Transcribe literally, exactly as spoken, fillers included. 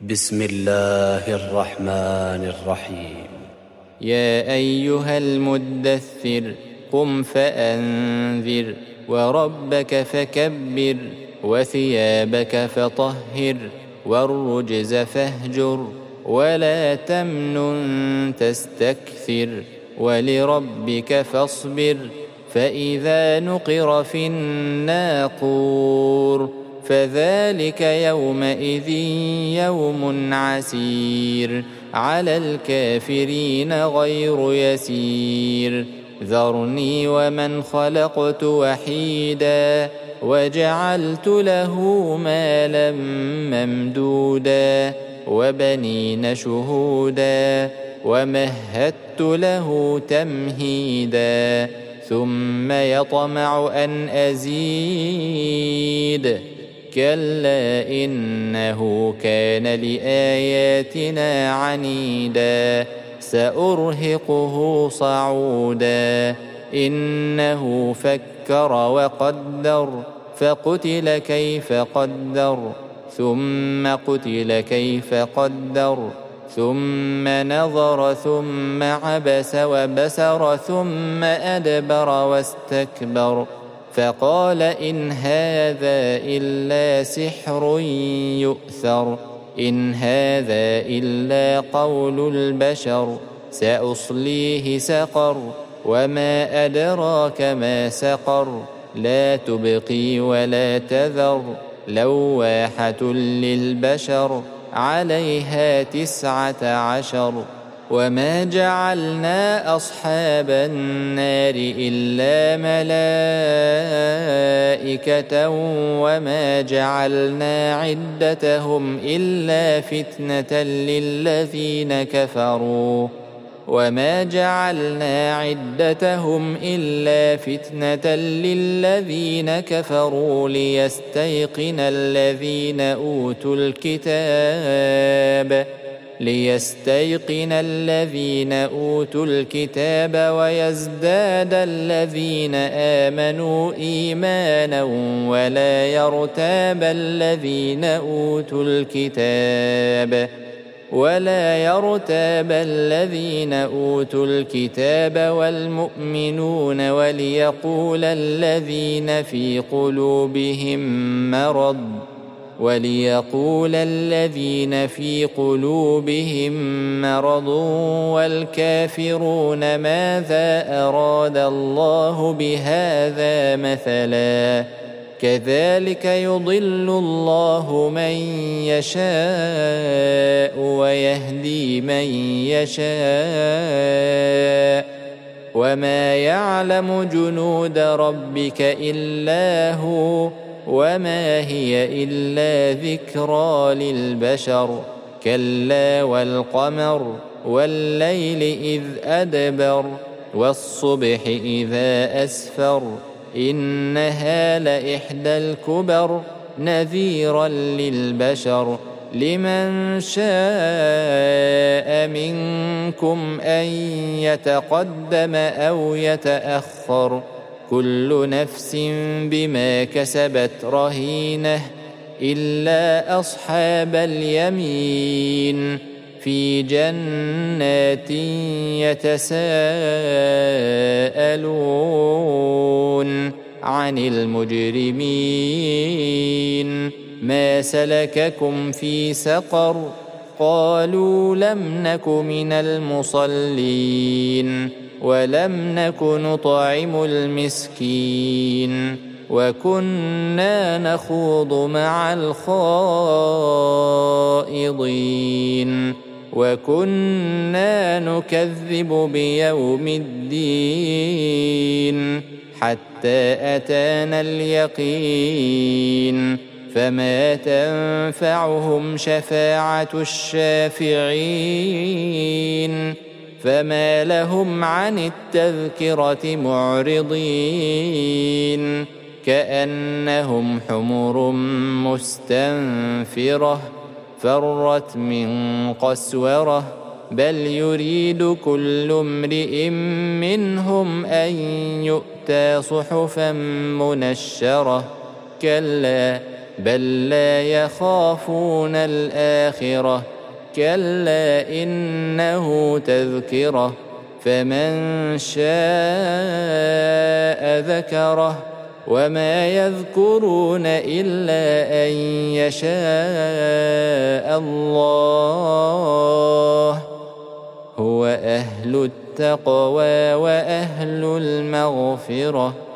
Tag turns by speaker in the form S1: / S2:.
S1: بسم الله الرحمن الرحيم.
S2: يا أيها المدثر قم فأنذر وربك فكبر وثيابك فطهر والرجز فاهجر ولا تمنن تستكثر ولربك فاصبر فإذا نقر في الناقور فذلك يومئذ يوم عسير على الكافرين غير يسير ذرني ومن خلقت وحيدا وجعلت له مالا ممدودا وبنين شهودا ومهدت له تمهيدا ثم يطمع أن أزيد كلا إنه كان لآياتنا عنيدا سأرهقه صعودا إنه فكر وقدر فقتل كيف قدر ثم قتل كيف قدر ثم نظر ثم عبس وبسر ثم أدبر واستكبر فقال إن هذا إلا سحر يؤثر إن هذا إلا قول البشر سأصليه سقر وما أدراك ما سقر لا تبقي ولا تذر لواحة للبشر عليها تسعة عشر وما جعلنا أصحاب النار إلا ملائكة وما جعلنا عدتهم إلا فتنة للذين كفروا وما جعلنا عدتهم إلا فتنة للذين كفروا ليستيقن الذين أوتوا الكتاب ليستيقن الذين أوتوا الكتاب ويزداد الذين آمنوا إيمانا ولا يرتاب الذين أوتوا الكتاب ولا يرتاب الذين أوتوا الكتاب والمؤمنون وليقول الذين في قلوبهم مرض وليقول الذين في قلوبهم مرض والكافرون ماذا أراد الله بهذا مثلا كذلك يضل الله من يشاء ويهدي من يشاء وما يعلم جنود ربك إلا هو وما هي إلا ذكرى للبشر كلا والقمر والليل إذ أدبر والصبح إذا أسفر إنها لإحدى الكبر نذيرا للبشر لمن شاء منكم أن يتقدم أو يتأخر كل نفس بما كسبت رهينة إلا أصحاب اليمين في جنات يتساءلون عن المجرمين ما سلككم في سقر قالوا لم نك من المصلين ولم نك نطعم المسكين وكنا نخوض مع الخائضين وكنا نكذب بيوم الدين حتى أتانا اليقين فما تنفعهم شفاعة الشافعين فما لهم عن التذكرة معرضين كأنهم حمر مستنفرة فرت من قسورة بل يريد كل امرئ منهم أن يؤتى صحفا منشرة كلا بل لا يخافون الآخرة كلا إنه تذكرة فمن شاء ذكره وما يذكرون إلا أن يشاء الله هو أهل التقوى وأهل المغفرة.